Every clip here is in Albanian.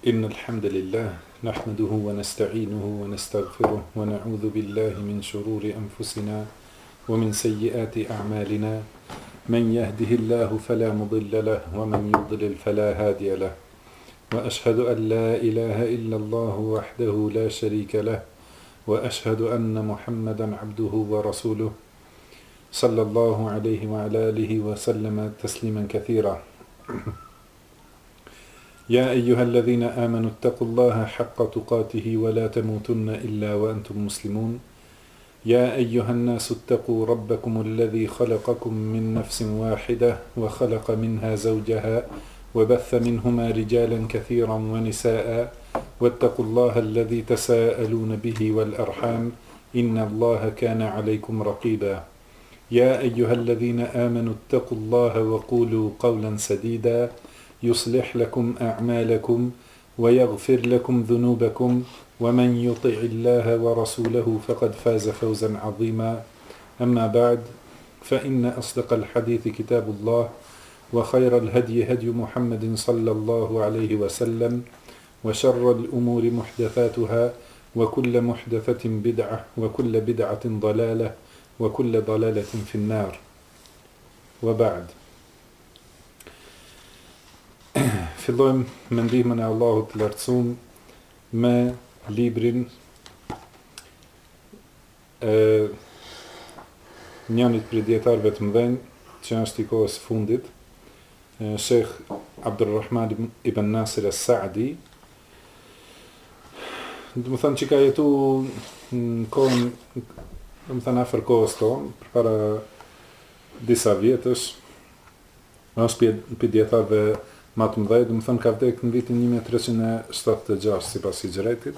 إن الحمد لله نحمده ونستعينه ونستغفره ونعوذ بالله من شرور أنفسنا ومن سيئات أعمالنا من يهده الله فلا مضل له ومن يضلل فلا هادي له وأشهد أن لا إله إلا الله وحده لا شريك له وأشهد أن محمدا عبده ورسوله صلى الله عليه وعلى آله وسلم تسليما كثيرا يا أيها الذين آمنوا اتقوا الله حق تقاته ولا تموتن إلا وأنتم مسلمون يا أيها الناس اتقوا ربكم الذي خلقكم من نفس واحدة وخلق منها زوجها وبث منهما رجالا كثيرا ونساء واتقوا الله الذي تساءلون به والأرحام إن الله كان عليكم رقيبا يا أيها الذين آمنوا اتقوا الله وقولوا قولا سديدا يصلح لكم أعمالكم ويغفر لكم ذنوبكم ومن يطع الله ورسوله فقد فاز فوزا عظيما أما بعد فإن أصدق الحديث كتاب الله وخير الهدي هدي محمد صلى الله عليه وسلم وشر الأمور محدثاتها وكل محدثة بدعة وكل بدعة ضلالة وكل ضلالة في النار وبعد Fillojmë me ndihmën e Allahut të lartësuar me librin e njënit prej dietarëve të mëdhenj që është i kohës së fundit, Sheikh Abdulrahman ibn Nasir as-Saadi. Do të thonë që ka jetu në kohën, do të thënë afër kohës tonë, përpara disa vjetësh, është për dietarëve më të mëdhej, do të thënë ka vdekur në vitin 1376 sipas hijretit.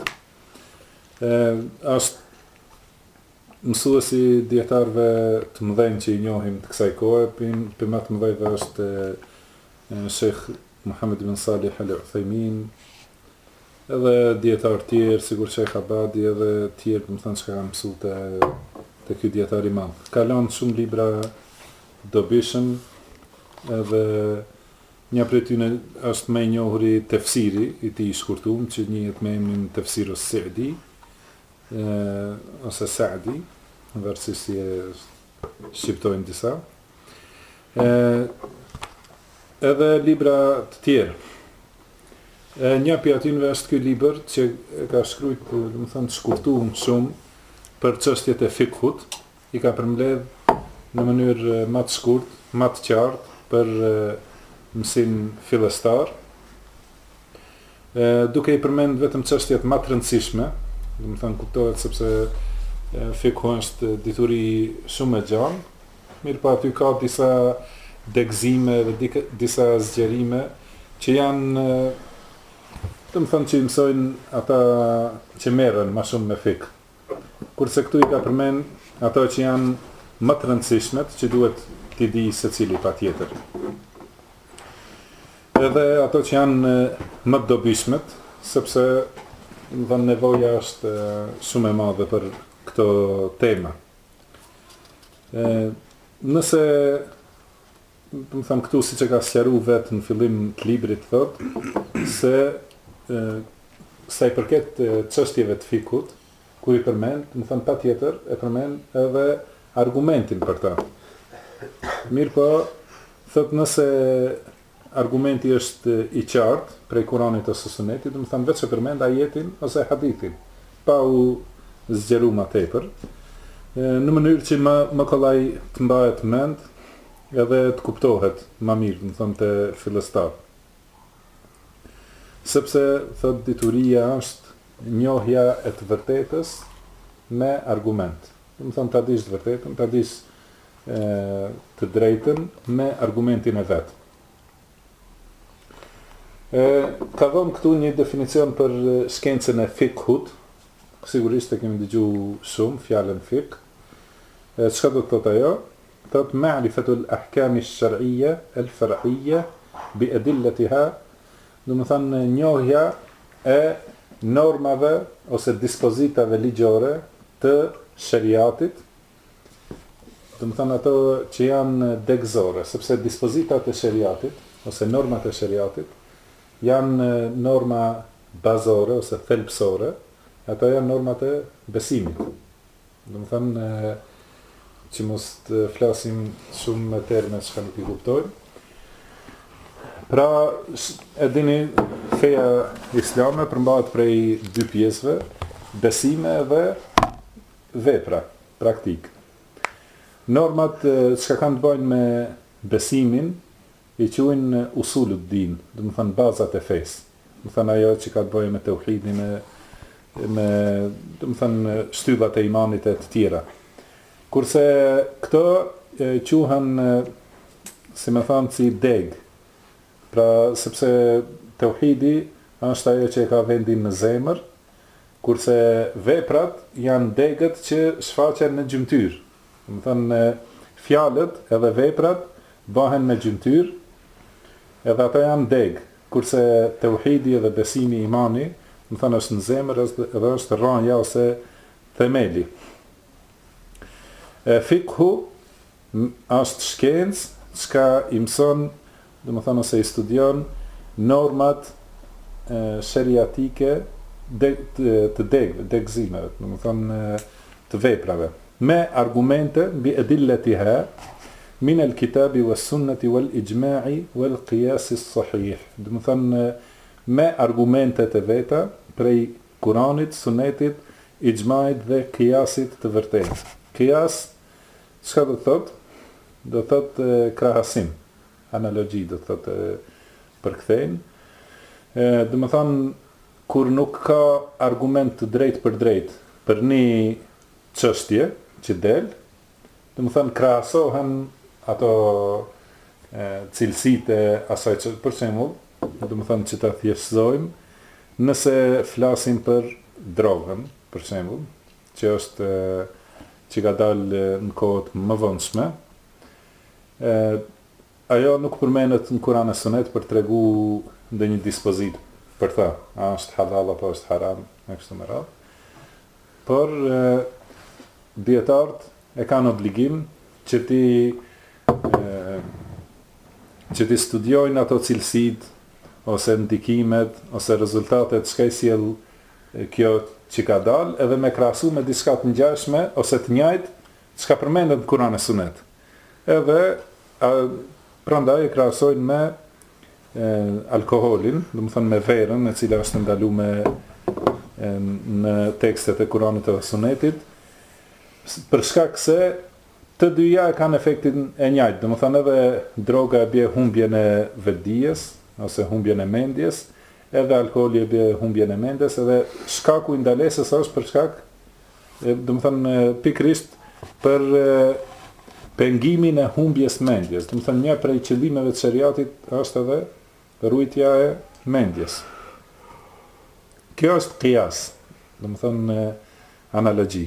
Është mësuesi dietarëve të mëdhenj që i njohim të kësaj kohe, për më të mëdhejve është Sheikh Muhammad ibn Salih al-Uthaymin, edhe dietar tjerë, sigur Sheikh Abadi edhe tjerë, do të thënë që kanë mësuar te ky dietar i madh. Ka lënë shumë libra dobishëm, edhe një prej tyre është më i njohur tefsiri i tij i shkurtuar, që njihet me emrin Tefsirus Sa'di, ose Sa'di, varësisht si e shqiptojnë disa. Edhe libra të tjerë. Një prej atyre është ky libër që ka shkruar, do të thënë, shkurtuar shumë për çështjet e fikhut, i ka përmbledh në mënyrë më të shkurtë, më të qartë për mësim fillestar, duke i përmend vetëm çështjet më të rëndësishme, do të thënë kuptohet sepse fikhu është dituri shumë e gjatë, mirë po aty ka disa degëzime dhe disa zgjerime që janë, do të thënë që i mësojnë ata që merren më shumë me fik. Kurse këtu i ka përmend ato që janë më të rëndësishmet, që duhet t'i di secili patjetër. Edhe ato që janë më të dobishmet, sepse nevoja është shumë e madhe për këto tema. Nëse, do të them këtu, siç e ka sqaruar vetë në fillim të librit, thotë se sa i përket çështjeve të fikut, kur i përmend, do të them patjetër e përmend edhe argumentin për ta. Mirë po, thotë nëse argumenti është i qartë prej Kuranit ose Sunetit, do të thënë vetë që përmend ajetin ose hadithin, pa u zgjeruar më tepër, në mënyrë që më kollaj të mbahet mend edhe të kuptohet më mirë, do të thënë te fillestar. Sepse thot dituria është njohja e të vërtetës me argument. Do të thënë ta dish të vërtetën, ta dish të drejtën me argumentin e vet. Ka dhënë këtu një definicion për shkencën e fikhut, sigurisht e kemi dëgjuar shumë fjalën fikh. Çka do të thotë ajo? Thotë ma'rifatul ahkam ash-shar'iyya al-far'iyya bi adillatiha, do të thënë njohja e normave ose dispozitave ligjore të shariatit, do të thënë ato që janë degëzore, sepse dispozitat e shariatit ose normat e shariatit janë norma bazore ose thelbësore, ata janë normat e besimit. Do të thënë që mos të flasim shumë me terme që nuk i kuptojmë. Pra, e dini, feja islame përmbahet prej dy pjesëve, besime dhe vepra, praktik. Normat që kanë të bëjnë me besimin, i quajnë usulut din, do të thënë bazat e fesë. Do të thënë ajo që ka të bëjë me tauhidin, me do të thënë shtyllat e imanit e të tjera. Kurse këto quhen, si më thanë, si deg. Pra, sepse tauhidi është ajo që e ka vendin në zemër, kurse veprat janë degët që shfaqen në gjymtyr. Do të thënë fjalët edhe veprat bëhen me gjymtyr, edhe ata janë deg, kurse tauhidi edhe besimi, imani, do të thënë është në zemër edhe është rranja ose themeli. Fikhu është shkencë çka i mëson, do të thënë ose i studion normat sheriatike të degëve, degëzimeve, do të thënë të veprave, me argumente mbi edilletiha min al-kitabi was-sunnati wal-ijma'i wal-qiyasi s-sahih. Do të thënë me argumentet e veta prej Kuranit, Sunetit, ijma'it dhe qiyasit të vërtetë. Qiyas çka do të thotë? Do të thotë krahasim, analogji do të thotë përkthejnë. Do të thënë kur nuk ka argument të drejtë për një çështje që del, do të thënë krahasohen ato cilësitë e asaj që, për shembull, do të thënë që ta thjeshtësojmë, nëse flasim për drogën, për shembull, që është që ka dalë në kohët më vonshme, ajo nuk përmendet në Kur'an e Sunet për tregu ndonjë dispozit për ta, a është halal apo është haram, me kështu me radhë. Por dietarët e kanë obligim që ti studiojnë ato cilësit, ose ndikimet, ose rezultatet çka i sjell kjo që ka dalë, edhe me krahasu me diçka të ngjashme ose të njëjtë çka përmendet në Kur'an e Sunet. Edhe prandaj e krahasojnë me alkoholin, do të thënë me verën, e cila është ndaluar në tekstet e Kuranit dhe Sunetit, për shkak se të dyja kanë efektin e njëjtë. Do të thënë edhe droga e bie humbjen e vetdijes ose humbjen e mendjes, edhe alkooli e bie humbjen e mendjes, edhe shkaku i ndalesës është për shkak, do të thënë pikërisht për pengimin e humbjes mendjes. Do të thënë një prej qëllimeve të shariatit është edhe rujtja e mendjes. Kjo është qiyas, do të thënë analogji.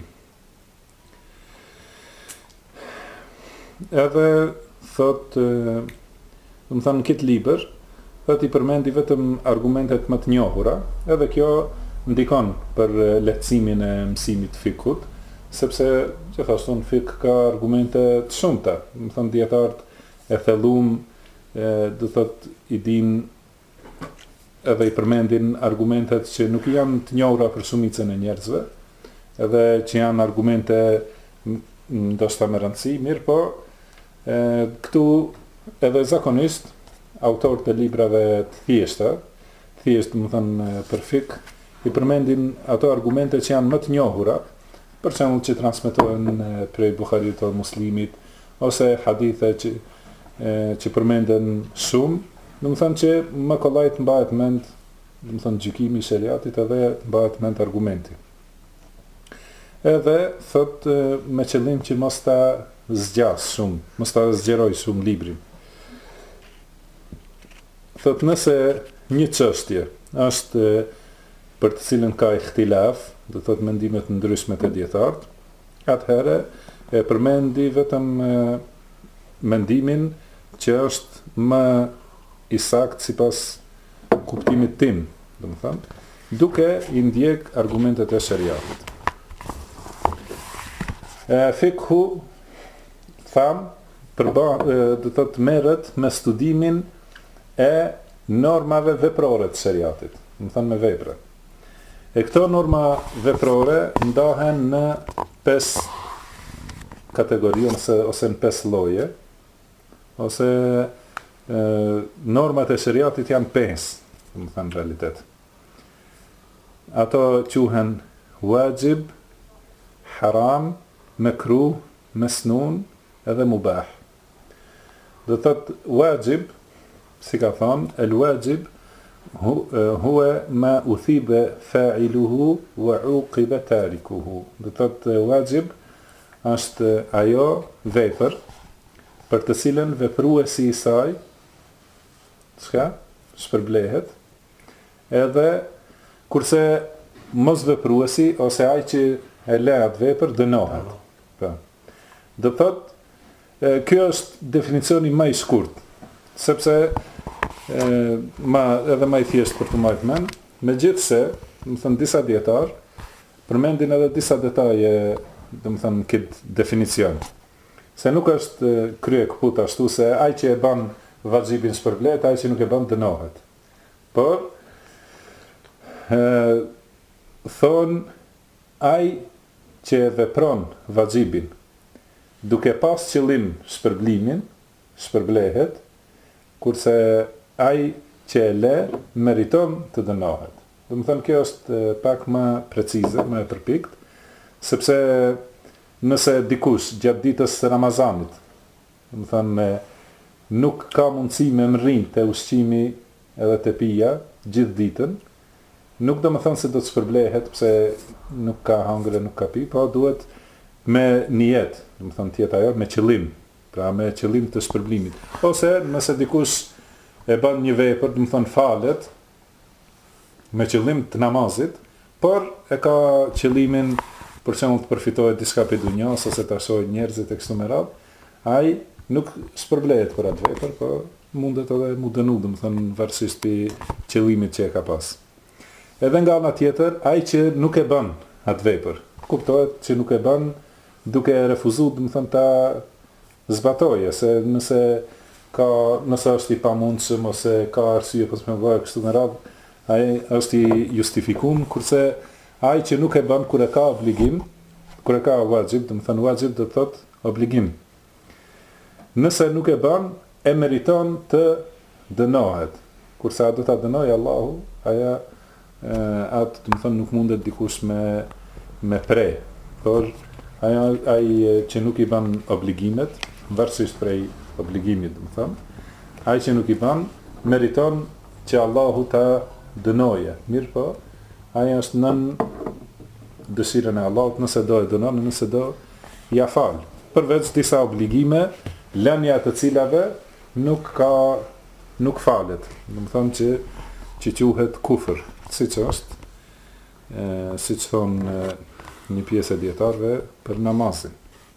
Edhe thot, do të thënë këtë libër, thot i përmendi vetëm argumentet më të njohura, edhe kjo ndikon për lehtësimin e mësimit fikut, sepse gjithashtu në fik ka argumente të shumta, do të thënë dietarët e thellum, do thot i din edhe i përmendin argumentet që nuk janë të njohura për shumicën e njerëzve, edhe që janë argumente ndoshta me rëndësi, mirë po, këtu edhe zakonisht autorët e librave të thjeshta, do të thënë për fik, i përmendin ato argumente që janë më të njohura, për shembull që transmetohen prej Buhariut ose Muslimit, ose hadithe që përmenden shumë, do të thënë që më kollaj të mbahet mend, do të thënë gjykimi i shariatit edhe të mbahet mend argumenti. Edhe thot me qëllim që mos ta zgjas shumë, mos ta zgjeroj shumë librin. Thot nëse një çështje është për të cilën ka ihtilaf, do thot mendimet ndryshme të dietarët, atëherë e përmendi vetëm mendimin që është më i saktë sipas kuptimit tim, do të thënë, duke i ndjek argumentet e shariatit. Fikhu tham do thot merret me studimin e normave veprore të shariatit, do thënë me vepra. E këto norma veprore ndahen në 5 kategori ose në 5 lloje, ose normat e shariatit janë 5, do të thënë në realitet. Ato quhen wajib, haram, mekruh, mesnun edhe mubah. Do të thotë wajib, si ka thonë, el wajib huwa ma uthiba fa'iluhu wa uqiba tarikuhu. Do të thotë wajib është ajo vepër për të cilën vepruesi i saj shpërblehet, edhe kurse mos vepruesi ose ai që e le atë vepër dënohet. Po. Do thotë kjo është definicioni më i shkurt, sepse edhe më i thjesht për të marrë mend, megjithse, do të thënë disa dietar përmendin edhe disa detaje, do të thënë këtë definicion. Se nuk është krye kaput ashtu se ai që e bën vajibin shpërblet, ai që nuk e bën dënohet. Por thon ai që e vepron vajibin duke pas qëllim shpërblimin, shpërblehet, kurse ai që e le meriton të dënohet. Do të thënë kjo është pak më precize, më e përpikt, sepse nëse dikush gjatë ditës së Ramazanit, do të thënë nuk ka mundësi me mrrin të ushqimi edhe të pija gjithë ditën, nuk do më thënë se do të shpërblehet pse nuk ka hangër e nuk ka pi, po duhet me nijet, do më thënë tjetë ajo, me qëllim, pra me qëllim të shpërblimit. Ose nëse dikush e bën një vepër, do më thënë falet, me qëllim të namazit, por e ka qëllimin për shembull të përfitohet diçka për dunjas, ose të shohë njerëzit e kështu me radhë, ai nuk shpërblehet për atë vepër, po mundet edhe mu dënu, do më thënë varësisht për qëllimit që e ka pas. Edhe nga ana tjetër, ai që nuk e bën atë vepër, kuptohet që nuk e bën duke refuzuar, do të thënë ta zbatoje, se nëse është i pamundshëm ose ka arsye për të bëjë kështu me radhë, ai është i justifikuar, kurse ai që nuk e bën kur e ka obligim, kur e ka wajib, do të thënë wajib do të thotë obligim. Nëse nuk e bën, e meriton të dënohet. Kurse do ta dënojë Allahu, atë do të thënë nuk mundet dikush me pre, por ai që nuk i bën obligimet, varësisht prej obligimit, do të thënë, ai që nuk i bën meriton që Allahu ta dënoje. Mirë po, ai është nën dëshirën e Allahut, nëse do e dënon, nëse do ja fal. Përveç disa obligime, lënia të cilave nuk falet. Do të thënë që quhet kufër, siç është, siç thonë një pjesë e dietarëve për namazin.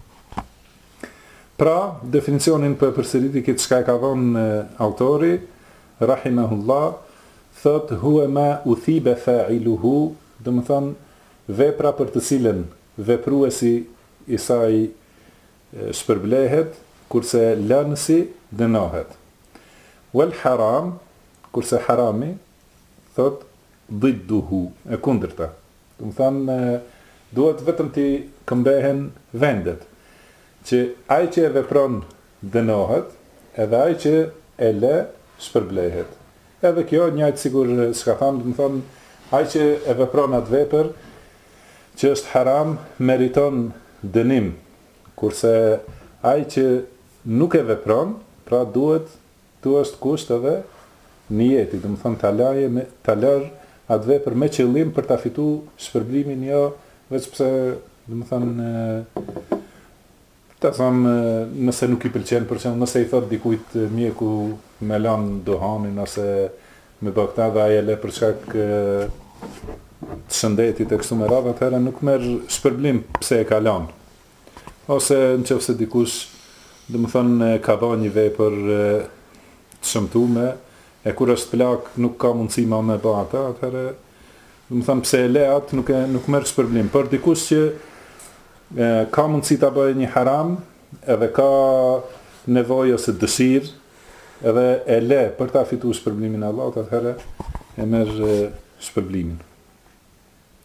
Pra, definicionin për përsëriti këtë çka e ka dhënë autori, rahimahullah, thot huwa ma uthiba fa'iluhu, do të thonë vepra për të cilën vepruesi i saj shpërblehet, kurse lënësi dënohet. Wal haram, kurse harami, thot didduhu, e kundërta. Do të thonë duhet vetëm të këmbehen vendet, që ai që e vepron dënohet, edhe ai që e le shpërblehet. Edhe kjo njëjtë sigur s'ka thënë, do të thonë ai që e vepron atë vepër që është haram meriton dënim, kurse ai që nuk e vepron, pra tu është kusht edhe niyeti, do të thonë ta lër atë vepër me qëllim për ta fituar shpërblimin, jo veç pse, do të thonë, ta thëmë, nëse nuk i pëlqen, për shembull, nëse i thot dikujt mjeku me lan duhanin ose me bë këtë dhe ai e le për shkak të shëndetit e kështu me radhë, atëherë nuk merr shpërblim pse e ka lan. Ose nëse dikush, do të thonë, ka dhënë një vepër të shëmtuar, e kur është plak nuk ka mundësi më me bë atë, atëherë do të thonë pse e le atë nuk merr shpërblim. Por dikush që ka mundësi ta bëjë një haram, edhe ka nevojë ose dëshirë, edhe e le për ta fituar shpërblimin e Allahut, atëherë e merr shpërblimin.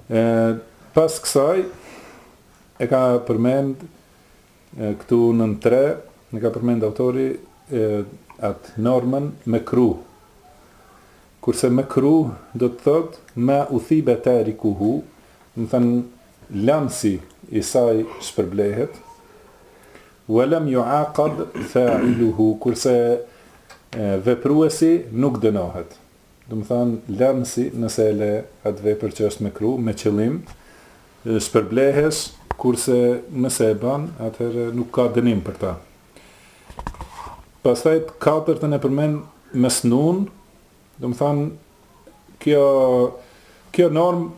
Pas kësaj e ka përmend këtu në 3, e ka përmend autori atë normën mekruh. Kurse mekruh do të thot ma uthibe tarikuhu, do të thënë lamsi i saj shpërblehet, walam yuaqab fa'iluhu, kurse vepruesi nuk dënohet. Do të thënë lamsi nëse e le atë vepër që është mekruh me qëllim, shpërblehesh, kurse nëse e bën, atëherë nuk ka dënim për ta. Pastaj katërtën e përmend mesnun, do të thënë kjo normë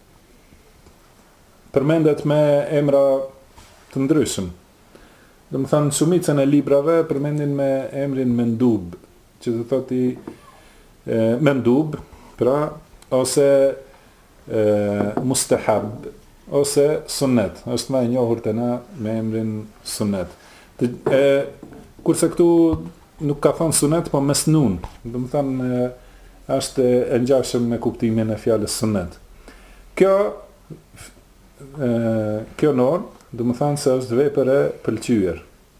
përmendet me emra të ndryshëm. Do të thënë shumicën e librave përmendin me emrin mendub, që do thotë mendub, pra ose mustahab, ose sunnet, është më e njohur te na me emrin sunnet. Kurse këtu nuk ka thonë sunnet, po mesnun, do të thënë është e ngjashëm me kuptimin e fjalës sunnet. Kjo normë, do të thënë se është vepër e pëlqyer.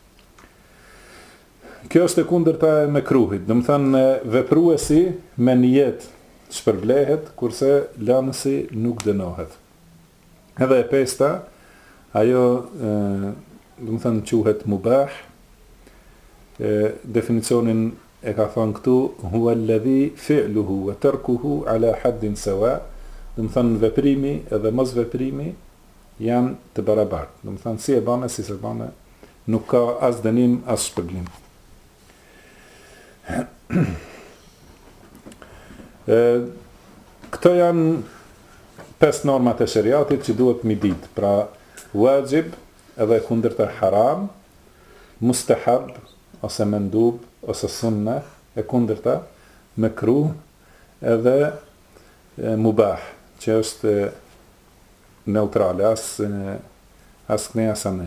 Kjo është e kundërta e mekruhit, do të thënë vepruesi me nijet shpërblehet, kurse lanësi nuk dënohet. Edhe e pesta, ajo do të thënë quhet mubah. Definicionin e ka thënë këtu, huwa alladhi fi'luhu wa tarkuhu ala haddin sawa, do të thënë veprimi edhe mos veprimi janë të barabartë. Do të thënë si e bane, si se bane, nuk ka as dënim, as shpërblim. Këto janë 5 normat e shariatit që duhet mi ditë, pra wajib edhe kundërta haram, mustahab ose mendub ose sunne e kundërta, mekruh edhe mubah, që është neutrale, as këne as ane.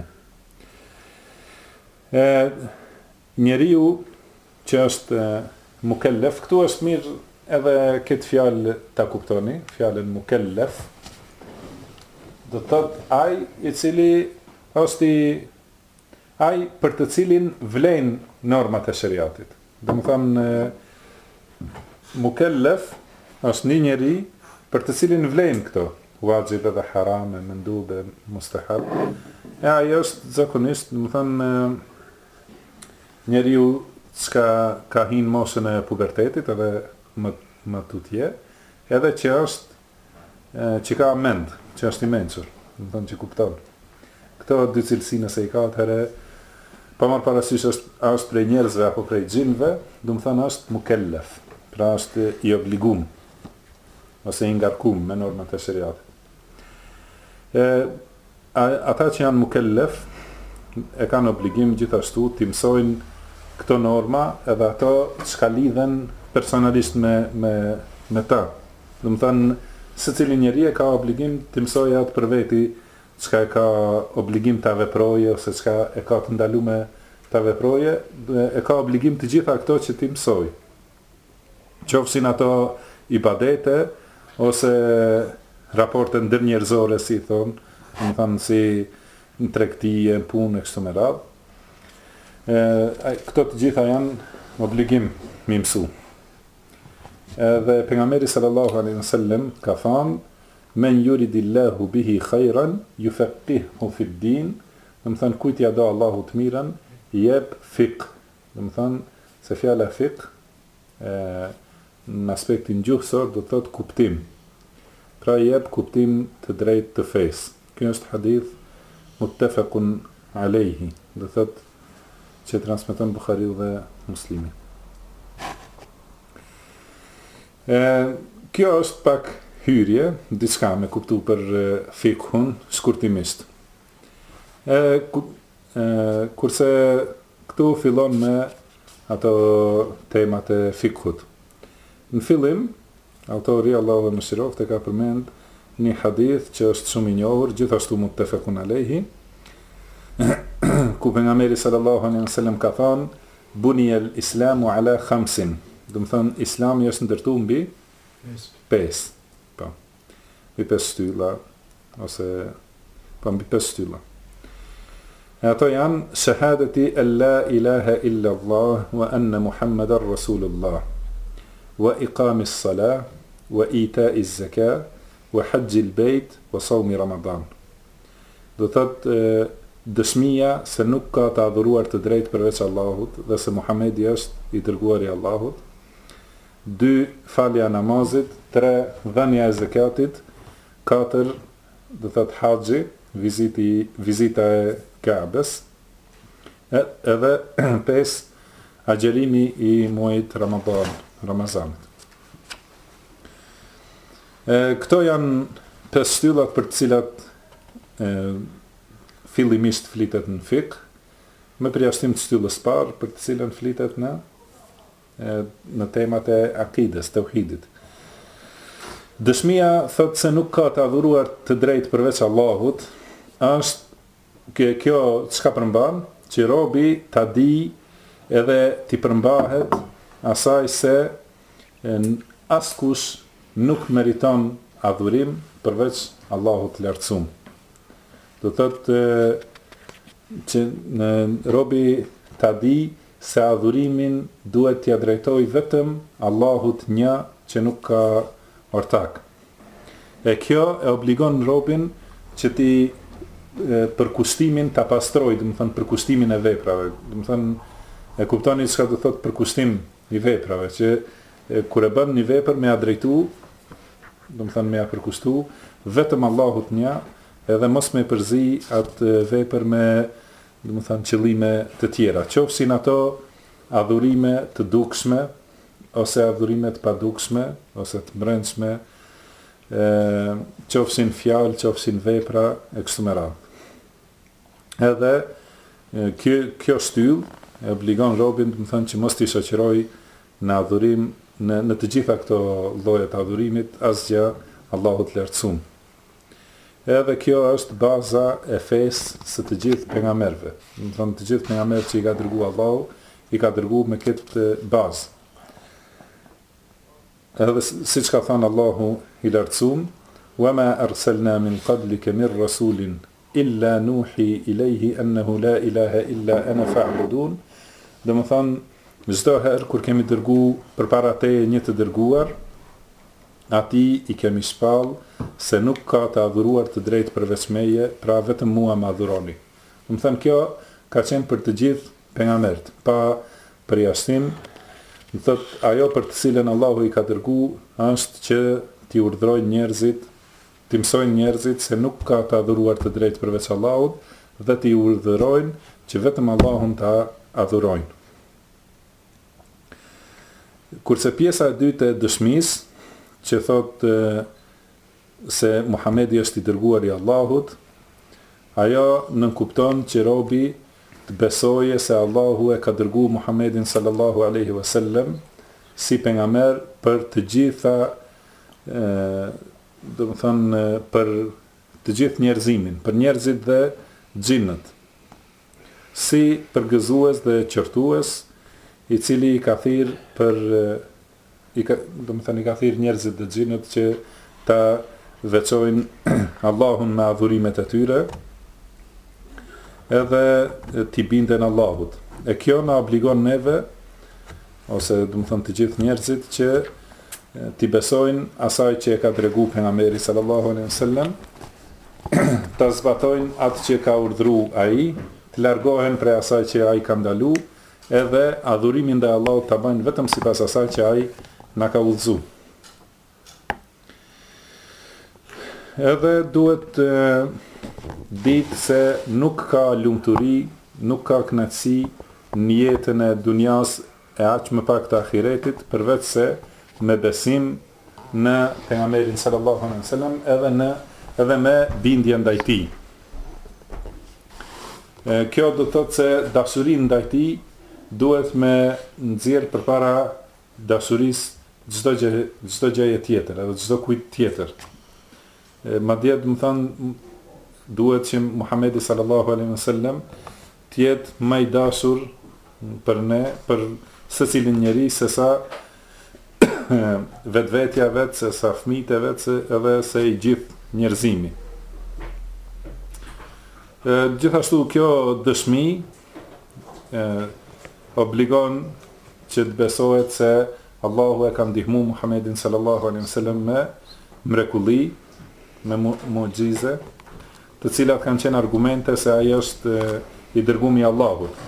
Njeriu që është mukellef, këtu është mirë edhe këtë fjalë ta kuptoni, fjalën mukellef, do të thotë ai i cili është ai për të cilin vlen normat e shariatit. Do të thonë mukellef është një njeri për të cilin vlen këto, wajib dhe haram, mendub, mustahab. Ai është zakonisht, do të thonë njeriu që ka hinë moshën e pubertetit edhe më tutje, edhe që është që ka mend, që është i mençur, do të thonë që kupton. Këto dy cilësi nëse i ka atëherë, pa marrë parasysh është prej njerëzve apo prej xhinëve, do të thonë është mukellef, pra është i obligum ose i ngarkum me normat e shariatit. Ata që janë mukellef e kanë obligim gjithashtu të mësojnë këto norma edhe ato çka lidhen personalisht me ta. Do të thonë secili njeri e ka obligim të mësojë atë për veti çka e ka obligim ta veproje ose çka e ka të ndaluar ta veproje, e ka obligim të gjitha këto që ti mësoj. Qofshin ato ibadete ose raporte ndërnjerëzore, si thonë, do të thonë si në tregtie, në punë e kështu me radhë. Këto të gjitha janë obligim mi mësu. Dhe pejgamberi sallallahu alaihi wasallam ka thënë: "Men yuridillahu bihi khairan yufaqihu fi din", do të thënë kujt ja do Allahu të mirën, i jep fiqh. Do të thënë se fjala fiqh në aspektin gjuhësor do të thotë kuptim. Pra i jep kuptim të drejtë të fesë. Ky është hadith muttafaqun alayhi, do thotë që transmeton Buhariu dhe Muslimi. Kjo është pak hyrje, diçka me kuptu për fikhun shkurtimisht. Kurse këtu fillon me ato temat e fikhut. Në fillim, autori Allahu e mëshiroft e ka përmend një hadith që është shumë i njohur, gjithashtu muttafaqun alayhi, ku pejgamberi sallallahu alaihi wasallam ka thënë: "Buniyal islamu ala khamsin", do të thonë Islami është ndërtuar mbi 5. Po. mbi 5 shtylla, ose pa mbi 5 shtylla. E ato janë shahadati an la ilaha illa Allah wa anna Muhammadar Rasulullah wa iqamis salah wa itaiz zakah wa hajjil bejt wa sawmi Ramadan. Do thot dëshmia se nuk ka të adhuruar të drejtë përveç Allahut dhe se Muhamedi është i dërguari i Allahut, 2 falja namazit, 3 dhënia e zakatit, 4 do thot haxhi, vizita e Kaabes, edhe 5 agjerimi i muajit Ramazanit. Këto janë 5 shtyllat për të cilat fillimisht flitet në fik, me përjashtim të shtyllës parë për të cilën flitet në temat e akides, të uhidit. Dëshmia thot se nuk ka të adhuruar të drejtë përveç Allahut, është kjo çka përmban, që robi ta di edhe t'i përmbahet asaj se askush nuk meriton adhurim përveç Allahut lartësuar. Do thotë që robi ta di se adhurimin duhet t'ia drejtoj vetëm Allahut një që nuk ka ortak. E kjo e obligon robin që ti për kushtimin ta pastroj, do të thënë për kushtimin e veprave. Do të thënë e kuptoni çka do thotë për kustim i veprave, që kur e bën një vepër me ia drejtu, do të thënë me ia përkushtu vetëm Allahut një, edhe mos me përzi atë vepër me, do të thënë qëllime të tjera, qofshin ato adhurime të dukshme ose adhurime të padukshme ose të brendshme, qofshin fjalë, qofshin vepra e kështu me radhë. Edhe kjo shtyll e obligon robin, do të thënë që mos t'i shoqëroj në adhurim, në të gjitha këto lloje të adhurimit asgjë Allahut lartësuar. Edhe kjo është baza e fesë së të gjithë pejgamberëve. Do të thënë të gjithë pejgamberët që i ka dërguar Allahu, i ka dërguar me këtë bazë. Edhe siç ka thënë Allahu i lartësuar, "Wa ma arsalna min qablika min rasulin illa nuhi ilayhi annahu la ilaha illa ana fa'budun." Do të thonë çdo herë kur kemi dërguar përpara teje një të dërguar, ati i kemi shpall se nuk ka të adhuruar të drejtë përveç meje, pra vetëm mua më adhuroni. Do të thënë kjo ka qenë për të gjithë pejgamberët, pa përjashtim. Do thotë ajo për të cilën Allahu i ka dërguar është që t'i urdhërojë njerëzit, t'i mësojnë njerëzit se nuk ka të adhuruar të drejtë përveç Allahut dhe t'i urdhërojnë që vetëm Allahun ta adhurojnë. Kurse pjesa e dytë e dëshmisë, që thotë se Muhamedi është i dërguar i Allahut, ajo nënkupton që robi të besoje se Allahu e ka dërguar Muhamedin sallallahu alaihi wasallam si pejgamber për të gjitha, do të thënë për të gjithë njerëzimin, për njerëzit dhe xhinët, si përgëzues dhe qortues, i cili i ka thirrë për i ka thirrë njerëzit dhe xhinët që ta veçojnë Allahun me adhurimet e tyre, edhe t'i binden Allahut. E kjo na obligon neve, ose do të thënë të gjithë njerëzit, që t'i besojnë asaj që e ka treguar pejgamberi sallallahu alaihi wasallam, ta zbatojnë atë që ka urdhëruar ai, të largohen prej asaj që ai ka ndaluar, edhe adhurimin ndaj Allahut ta bëjnë vetëm sipas asaj që ai na ka udhëzuar. Edhe duhet ditë se nuk ka lumturi, nuk ka kënaqësi në jetën e dunjas e aq më pak të ahiretit, përveç se me besim në pejgamberin sallallahu alaihi wasallam, edhe me bindje ndaj tij. Kjo do të thotë se dashurinë ndaj tij duhet me nxjerr përpara dashurisë çdo gjë tjetër, edhe çdo kujt tjetër. Madje do të thonë duhet që Muhamedi sallallahu alaihi wasallam të jetë më i dashur për ne, për secilin njeri, sesa vetvetja vetë, se sa fëmijët e vetë, edhe se i gjithë njerëzimi. Gjithashtu kjo dëshmi obligon që të besohet se Allahu e ka ndihmu Muhammedin sallallahu alaihi wasallam me mrekulli, me mucize, të cilat kanë qenë argumente se ai është i dërguari i Allahut.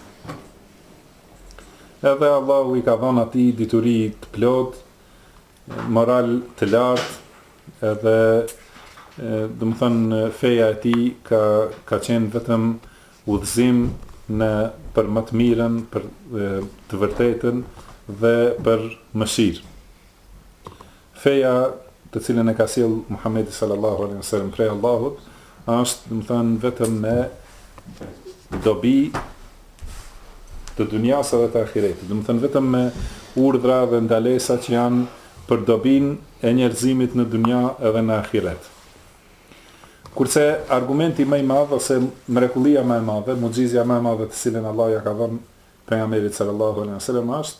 Edhe Allahu i ka dhënë atij dituri të plot, moral të lartë, edhe domethënë feja e tij ka qenë vetëm udhëzim për më të mirën, për të vërtetën dhe për mëshirë. Feja të cilën e ka sjell Muhamedi sallallahu alaihi wasallam prej Allahut është domethënë vetëm me dobi të dunjas edhe të ahiretit. Domethënë vetëm me urdhra dhe ndalesa që janë për dobin e njerëzimit në dunja edhe në ahiret. Kurse argumenti më i madh ose mrekullia më e madhe, mucizja më e madhe të cilën Allah ja ka dhënë pejgamberit sallallahu alaihi wasallam është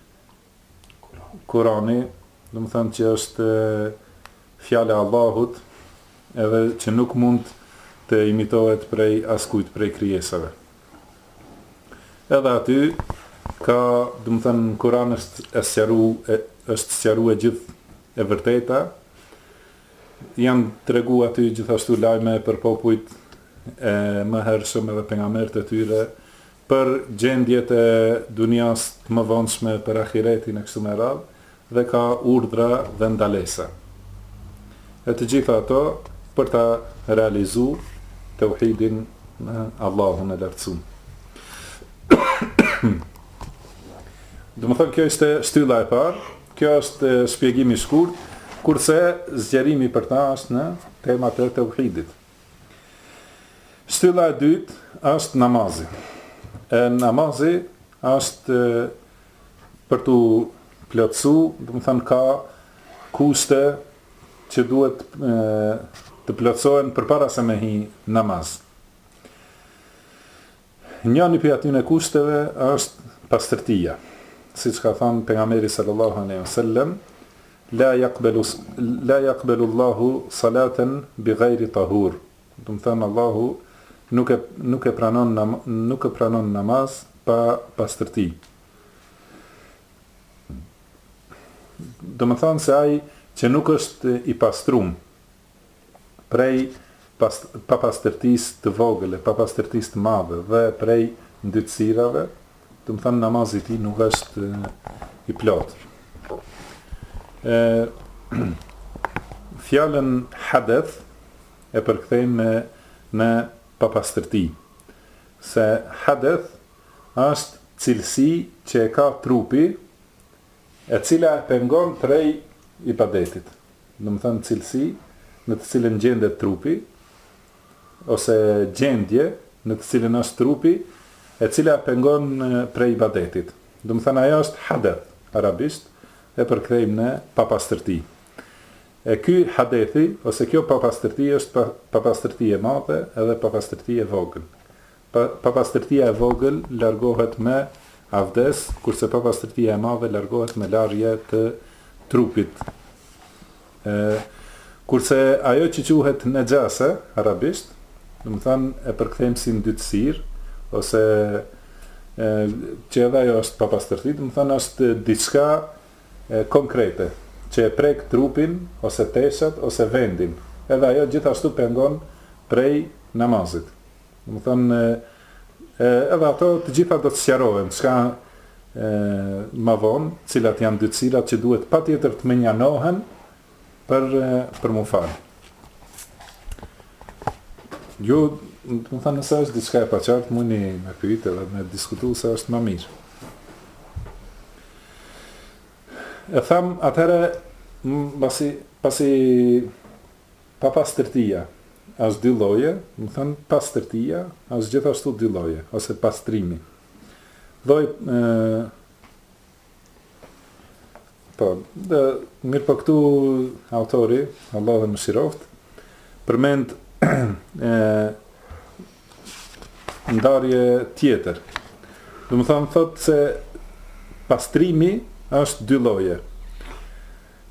Kurani, domethënë që është fjala e Allahut, edhe që nuk mund të imitohet prej askujt prej krijesave. Edhe aty ka, domethënë Kurani është sqaruar gjithë e vërteta. Janë tregu aty gjithashtu lajme për popujt e mëhershëm edhe pejgamberët e tyre, për gjendjet e dunjas të mëvonshme, për ahiretin e kështu me radhë, dhe ka urdhra dhe ndalesa. E të gjitha ato për ta realizu tauhidin në Allahun e lartësuar. Domethënë kjo është shtylla e parë, kjo është shpjegimi i shkurt, kurse zgjerimi për ta është në temat e tauhidit. Shtylla e dytë është namazi. Namazi është për tu plotësu, domethënë ka kushte që duhet të plotësohen përpara se me hi namaz. Njëri prej atyre kushteve është pastërtia. Siç ka thënë pejgamberi sallallahu alaihi wasallam, la yaqbalu Allahu salatan bighayri tahur. Domethënë Allahu nuk e pranon namaz pa pastërti. Domethënë se ai që nuk është i pastrum prej pa pastërtisë të vogël, pa pastërtisë të madhe dhe prej ndytësirave, domethënë namazi i tij nuk është i plotë. Fjalën hadeth e përkthejmë me papastërti. Se hadeth është cilësi që e ka trupi, e cila e pengon prej ibadetit. Domethënë cilësi në të cilën gjendet trupi, ose gjendje në të cilën është trupi, e cila e pengon prej ibadetit. Domethënë ajo është hadeth arabisht, e përkthejmë në papastërti. E ky hadethi, ose kjo papastërti është papastërti e madhe edhe papastërti e vogël. Papastërtia e vogël largohet me avdes, kurse papastërtia e madhe largohet me larje të trupit. Kurse ajo që quhet nejase arabisht, domethënë e përkthejmë si ndytësir, ose që edhe ajo është papastërti, domethënë është diçka konkrete, që e prek trupin, ose teshat, ose vendin. Edhe ajo gjithashtu pengon prej namazit. Domethënë edhe ato të gjitha do të sqarohen, çka më vonë, cilat janë dytësirat që duhet patjetër të menjanohen për mu falë. Jo, domethënë nëse është diçka e paqartë, mundi me pyet edhe me diskutu se është më mirë. E tham atëherë pasi papastërtia është dy lloje, do të thënë pastërtia është gjithashtu dy lloje, ose pastrimi. Mirë po këtu autori, Allahu më mëshiroft, përmend ndarje tjetër. Do të thënë thotë se pastrimi është dy lloje.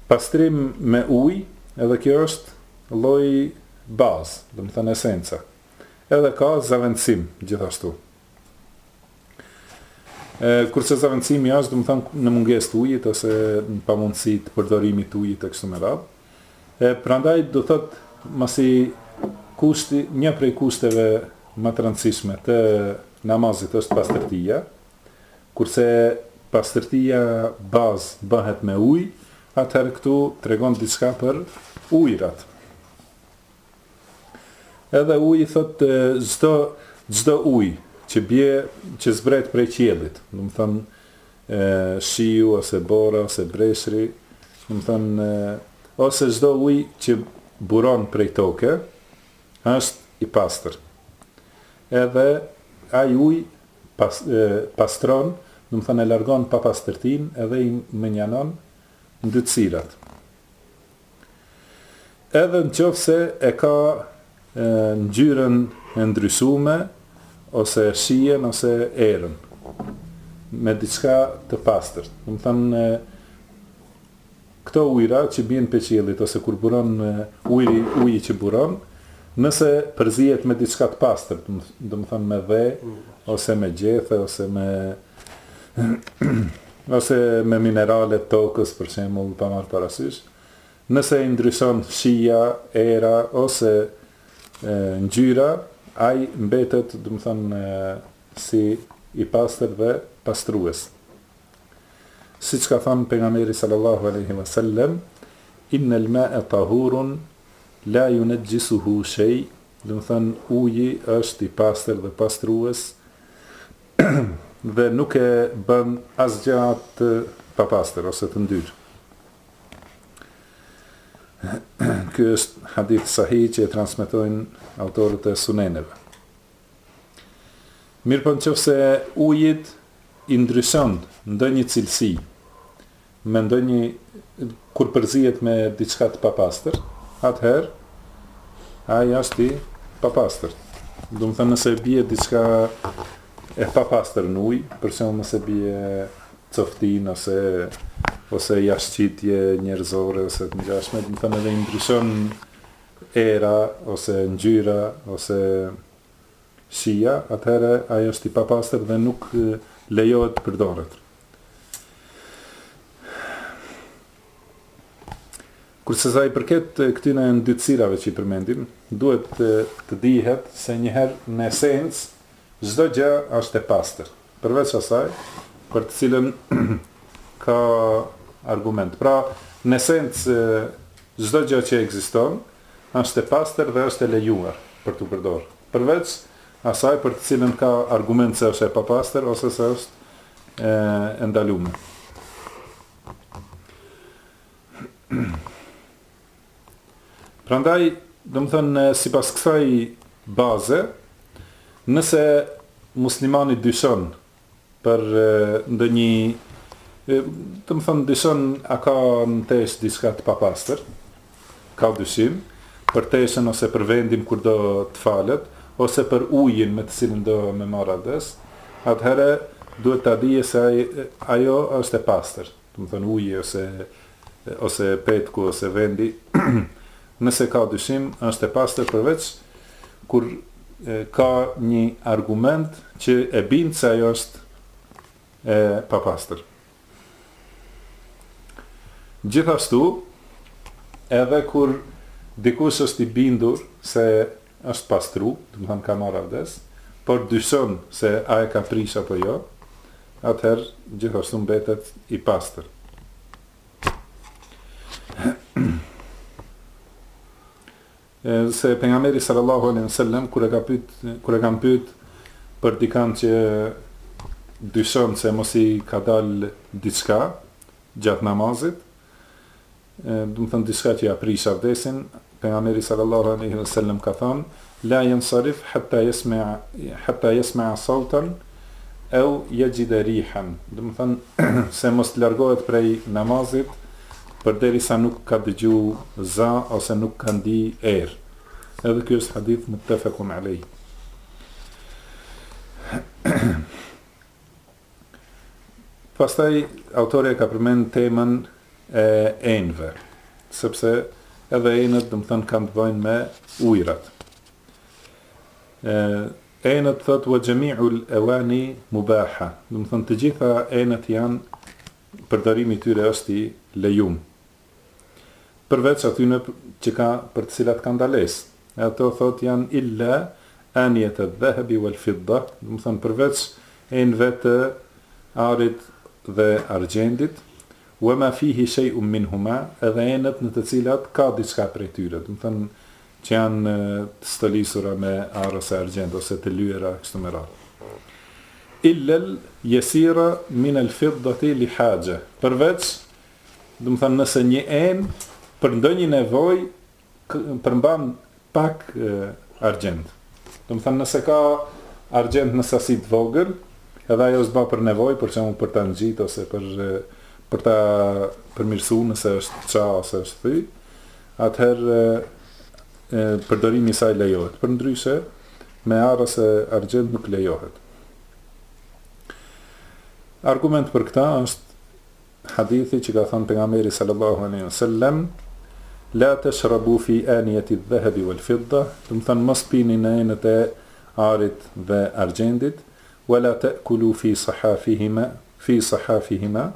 pastrim me ujë, edhe kjo është lloj bazë, do të thënë esenca. Edhe ka zavendësim gjithashtu. Kurse zavendësimi është, do të thënë, në mungesë të ujit ose në pamundësi të përdorimit të ujit e kështu me radhë. Prandaj do thotë masi kushti, një prej kushteve më të rëndësishme të namazit është pastërtia, kurse pastërtia bazë bëhet me ujë, atëherë këtu tregon diçka për ujërat. Edhe uji thotë çdo ujë që zbret prej qiellit, do të thënë shiu ose bora ose breshri, do të thënë ose çdo ujë që buron prej toke, është i pastër. Edhe ai ujë pastron, do të thënë e largon papastërtinë edhe i menjanon ndytësirat. Edhe nëse e ka ngjyrën e ndryshuar ose shijen ose erën me diçka të pastërt. Do të thënë këto ujëra që bien pe qiellit ose kur buron uji që buron, nëse përzihet me diçka të pastërt, do të thënë me dhe ose me gjethe ose me minerale të tokës, për shembull, pa marrë parasysh, nëse i ndryshon shija, era ose ngjyra, ai mbetet, do të thënë, si i pastër dhe pastrues. Siç ka thënë pejgamberi sallallahu alaihi wasallam, innal ma'a tahurun la yunajjisuhu shay, do të thënë uji është i pastër dhe pastrues dhe nuk e bën asgjë të papastër ose të ndyrë. Ky është hadith sahih që e transmetojnë autorët e suneneve. Mirë po nëse ujit i ndryshon ndonjë cilësi, me kur përzihet me diçka të papastër, atëherë ai është i papastër. Do të thënë nëse bie diçka e papastër në ujë, për shembull nëse bie coftin ose jashtëqitje njerëzore ose të ngjashme, do të thënë edhe i ndryshon era ose ngjyra ose shija, atëherë ajo është i papastër dhe nuk lejohet të përdoret. Kurse sa i përket këtyre ndytësirave që i përmendim, duhet të dihet se njëherë në esencë çdo gjë është e pastër, përveç asaj për të cilën ka argument. Pra, në esencë çdo gjë që ekziston është e pastër dhe është e lejuar për të përdorur. Përveç asaj për të cilën ka argument se është e papastër ose se është e ndaluar. Prandaj, do të thënë, sipas kësaj baze, nëse muslimani dyshon për ndonjë, do të thënë dyshon a ka në tesh diçka të papastër, ka dyshim për teshën ose për vendin kur do të falet, ose për ujin me të cilin do me marrë abdes, atëherë duhet ta dije se ajo është e pastër, do të thënë uji ose petku ose vendi. Nëse ka dyshim, është e pastër përveç kur ka një argument që e bind se ajo është e papastër. Gjithashtu, edhe kur dikush është i bindur se është pastru, do të thënë ka marrë abdes, por dyshon se a e ka prish apo jo, atëherë gjithashtu mbetet i pastër. Se pejgamberi sallallahu alaihi wasallam kur e kanë pyet për dikant që dyshon se mos i ka dal diçka gjatë namazit, do të thënë diçka që ja prish abdesin, pejgamberi sallallahu alaihi wasallam ka thënë la yansarif hatta yasma' sawtan aw yajid rihan, do të thënë se mos të largohet prej namazit përderisa nuk ka dëgju za ose nuk ka ndi erë. Edhe ky është hadith muttafaqun alayh. Pastaj autori ka përmend temën e enëve, sepse edhe enët do të thënë kanë të bëjnë me ujrat. Enët thot wa jami'ul awani mubaha, do të thënë të gjitha enët janë përdorimi i tyre është i lejuar. Përveç atyre që ka për të cilat kanë ndalesë. Ato thot janë illa aniyat adh-dhahabi wal-fidda, do të thënë përveç enëve të arit dhe argjendit, wa ma fihi shay'un minhuma, edhe enët në të cilat ka diçka prej tyre, do të thënë që janë të stolisura me arë ose argjend ose të lyera kështu me radhë. Illa al-yasira min al-fiddati li haja, përveç, do të thënë nëse një enë për ndonjë nevojë përmban pak argjend. Do të thënë nëse ka argjend në sasi të vogël, edhe ajo s'ba për nevojë, për shembull për ta ngjit ose për ta përmirësuar nëse është ça ose është thy, atëherë përdorimi i saj lejohet. Përndryshe me arë ose argjend nuk lejohet. Argument për këtë është hadithi që ka thënë pejgamberi sallallahu alaihi wasallam, la tashrabu fi aniyati adh-dhahabi wal-fidda, do të thënë mos pini në enët e arit dhe argjendit, wala ta'kulu fi sahafihima,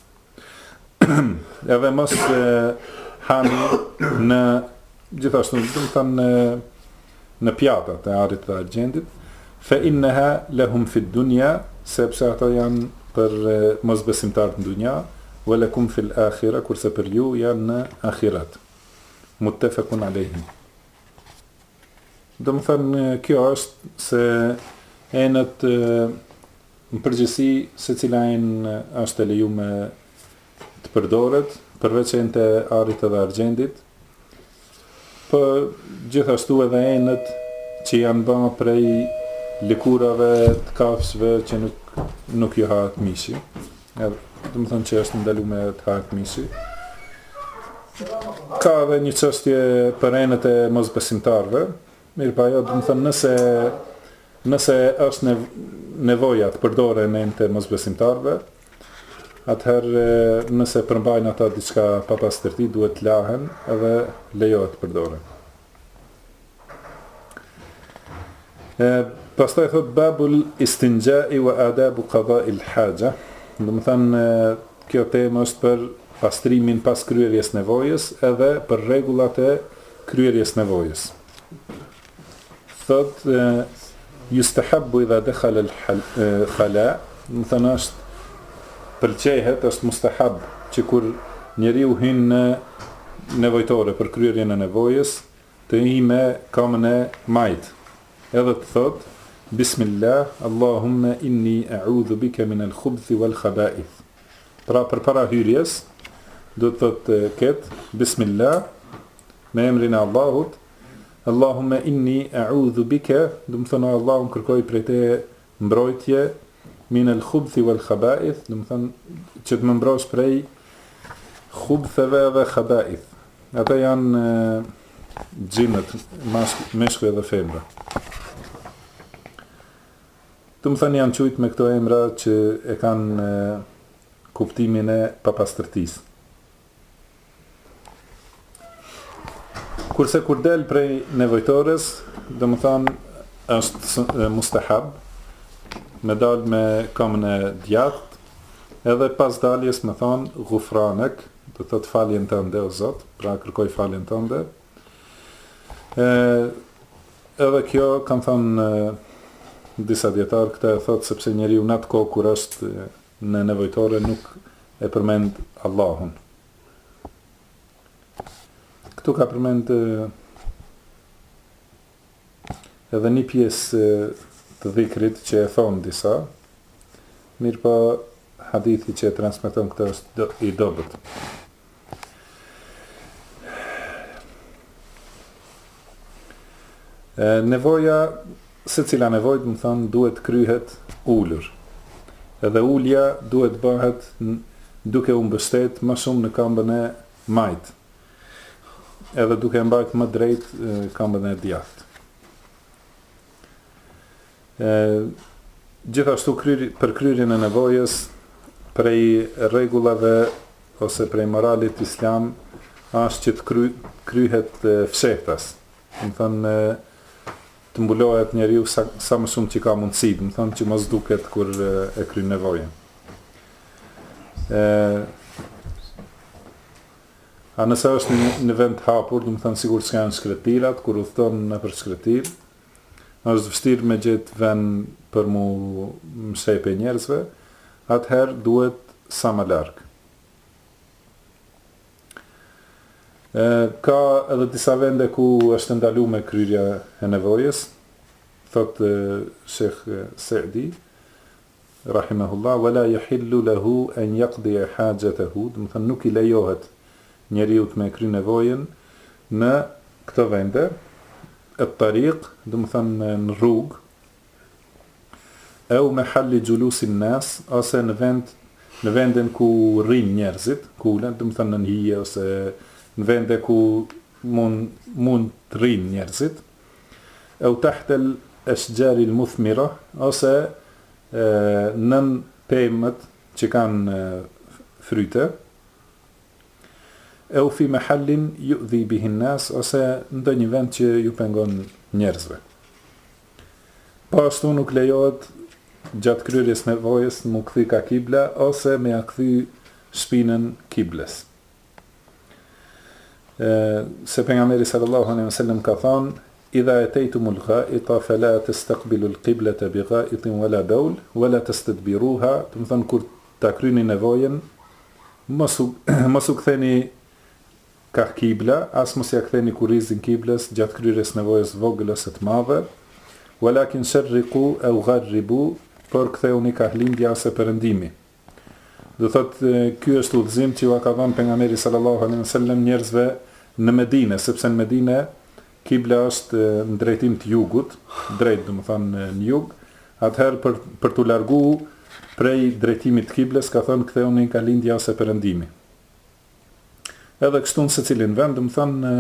edhe mos hani në gjithashtu do të thënë në pjatat e arit dhe argjendit, fa innaha lahum fi dunya, sepse ato janë për mosbesimtarët në dunja, wa lakum fil akhirah, kurse për ju janë në akhirat. Muttafaqun alayhi. Do të thënë kjo është se enët në përgjithësi secila enë është e lejuar të përdoret, përveç enët e arit dhe argjendit, për gjithashtu edhe enët që janë bërë prej likurave të kafshëve që nuk ju hahet mishi. Do të thënë që është ndaluar të hahet mishi. Ka edhe një çështje për enët e mosbesimtarëve, mirë pa ajo do të thënë nëse është nevoja të përdoren enët e mosbesimtarëve, atëherë nëse përmbajnë ata diçka pa pastërti, duhet të lahen edhe lejohet të përdoren. Pastaj thot babul istinja'i wa adabu qada'il haja, do të thënë kjo temë është për pastrimin pas kryerjes nevojës edhe për rregullat e kryerjes nevojës. Thot yustahabbu idha dakhala al-khala, do të thënë është pëlqehet, është mustahab që kur njeriu hyn në nevojtore për kryerjen e nevojës, të hyjë me kamën e majt. Edhe të thot Bismillah, Allahumma inni a'udhu bika min al-khubuthi wal-khaba'ith. Pra përpara hyrjes do të thot ketë Bismillah me emrin e Allahut, Allahumma inni a'udhu bika, do të thonë Allahun kërkoj prej teje mbrojtje min al-khubuthi wal-khaba'ith, do të thonë që të më mbrosh prej khubtheve dhe khaba'ith. Ata janë gjinët, meshkuj dhe femra. Të më thënë janë qujtë me këto emra që e kanë kuptimin e papastërtis. Kurse kur del prej nevojtores, dhe më thënë është mustahab, me dal me kamën e djatë, edhe pas daljes me thënë gufranek, dhe thot faljen të ndë o Zot, pra kërkoj faljen të ndë. Edhe kjo kam thënë disa djetarë këta e thotë sepse njeriu në atë kohë kur është në nevojtore nuk e përmend Allahun. Këtu ka përmend edhe një pjesë të dhikrit që e thonë disa, mirë pa hadithi që e transmeton këtë është i dobët. Nevoja, se cila nevojë, më thonë, duhet kryhet ullur. Edhe ullja duhet bëhet duke u mbështet më shumë në këmbën e majt. Edhe duke mbajt më drejt këmbën e djathtë. Gjithashtu për kryerjen e nevojës, prej rregullave ose prej moralit islam është që të kryhet fshehtas. Do të thonë të mbulohet njeriu sa më shumë që ka mundësi, do të thonë që mos duket kur e kryen nevojën. A nëse është në vend hapur, do të thonë sigur s'ka shkretirat, kur udhton nëpër shkretir, është vështirë me gjetë vend për mu mshepe njerëzve, atëherë duhet sa më larg. Ka edhe disa vende ku është ndaluar kryerja e nevojës, thot Sheikh Saidi rahimahullah, wala yahillu lahu an yaqdi hajatahu, do të thonë nuk i lejohet njeriu të me kry nevojën në këto vende, at-tariq, do të thonë në rrugë, au mahalli julusin nas, ose në vendin ku rrin njerëzit, ku ulen, do të thonë në hije ose në vende ku mund të rrin njerëzit, au tahta al-ashjar al-muthmira, ose nën pemët që kanë fryte, au fi mahallin yu'dhi bihi an-nas, ose ndonjë vend që ju pengon njerëzve. Po ashtu nuk lejohet gjatë kryerjes nevojës mu kthy ka kibla ose me ja kthy shpinën kibles. Se pejgamberi sallallahu alaihi wasallam ka thënë: "Idha ataytumul gha'ita fala tastaqbilu al-qiblata bigha'itin wala bawl wala tastadbiruha", do të thonë kur ta kryeni nevojën, mos u ktheni ka kibla, as mos ja ktheni kurrizin kibles gjatë kryerjes nevojës vogël ose të madhe, walakin sharriqu aw gharribu, por ktheuni ka lindja ose perëndimi. Do thotë ky është udhëzim që ka dhënë pejgamberi sallallahu alaihi wasallam njerëzve në Medinë, sepse në Medinë kibla është në drejtim të jugut, drejt do të thonë në jug, atëherë për t'u largu prej drejtimit të kibles ka thënë ktheuni ka lindja ose perëndimi. Edhe kështu në secilin vend, do të thonë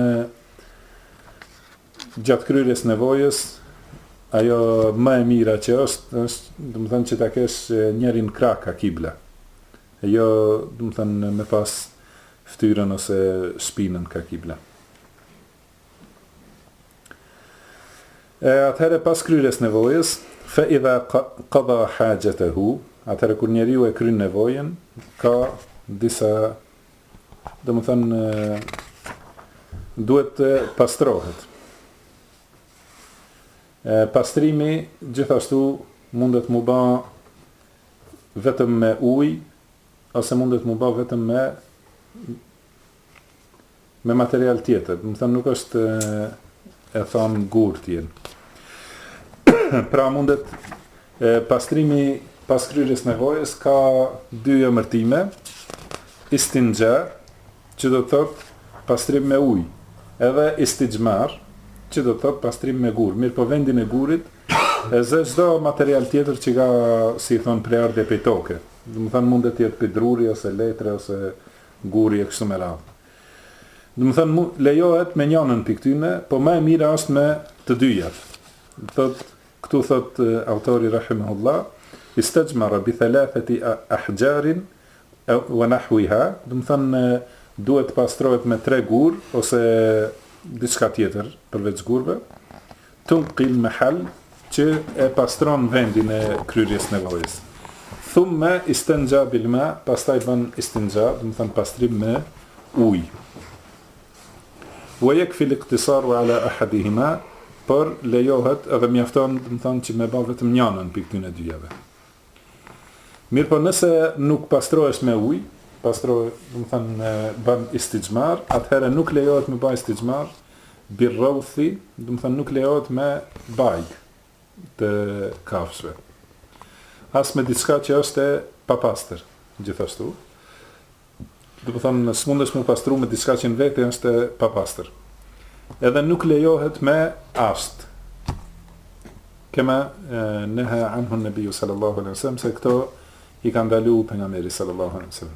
gjatë kryerjes nevojës, ajo më e mira që është do të thonë që ta kesh njërin krah ka kibla. Jo, do të thonë me pas ftyrën ose shpinën ka kibla. Atëherë pas kryerjes nevojës, fa idha qada hajatahu, atëherë kur njeriu e kryen nevojën, ka disa, do të thonë duhet të pastrohet. Pastrimi gjithashtu mundet mu bë vetëm me ujë, ose mundet mu bë vetëm me material tjetër. Do të thonë nuk është e thonë gurtjen. Pra mundet pastrimi pas kryerjes nevojës ka dy emërtime: istinja, që do të thotë pastrim me ujë, edhe istijmar, që do të thotë pastrim me gur. Mirë po vendin e gurit e zë çdo material tjetër që ka, si thon, preardhje prej toke. Do të thonë mundet të jetë pidruri ose letre ose guri e kështu me radhë. Do të thonë lejohet me njënën pikë tyne, po më e mira është me të dyjat. Këtu thot autori rahimahullah: istajmara bi thalathati ahjarin wa nahwiha, do të thonë duhet pastrohet me 3 gur ose diçka tjetër përveç gurve, tunqil mahal, që e pastron vendin e kryerjes nevojës. Thumma istanja bil ma, pastaj bën istinja, do të thonë pastrim me ujë. Wa yakfi al-iqtisaru ala ahadihima, por lejohet edhe mjafton, do të thonë që me bën vetëm njënën pikë këtyre dyjave. Mirë po nëse nuk pastrohesh me ujë, pastrohet, do të thonë bën istijmar, atëherë nuk lejohet me bën istijmar birrawthi, do të thonë nuk lejohet me bajg të kafshëve. As me diçka që është e papastër, gjithashtu. Do të thonë s'mundesh me pastru me diçka që në vetë është e papastër. Edhe nuk lejohet me asht. Kema neha anhu an-nabiy sallallahu alaihi wasallam, se këto i ka ndaluar pejgamberi sallallahu alaihi wasallam.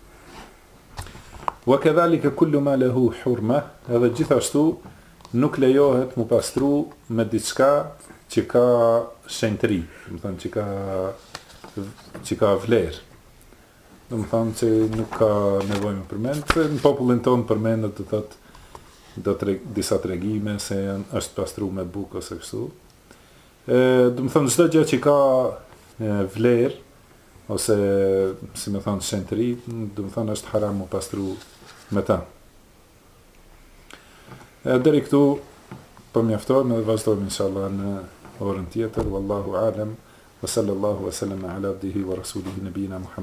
Wa kadhalika kullu ma lahu hurma, edhe gjithashtu nuk lejohet mu pastru me diçka që ka shenjtëri, do të thonë që ka vlerë. Do më thonë që nuk ka nevojë me përmend, se në popullin tonë përmendet të thotë disa tregime se është pastruar me bukë ose kështu. Do më thonë çdo gjë që ka vlerë ose si më thonë shenjtëri, do më thonë është haram u pastru me ta. Deri këtu po mjaftojmë dhe vazhdojmë inshallah në orën tjetër. Wallahu alem wa sallallahu wa sallam ala abdihi wa rasulihi nabina Muhammad.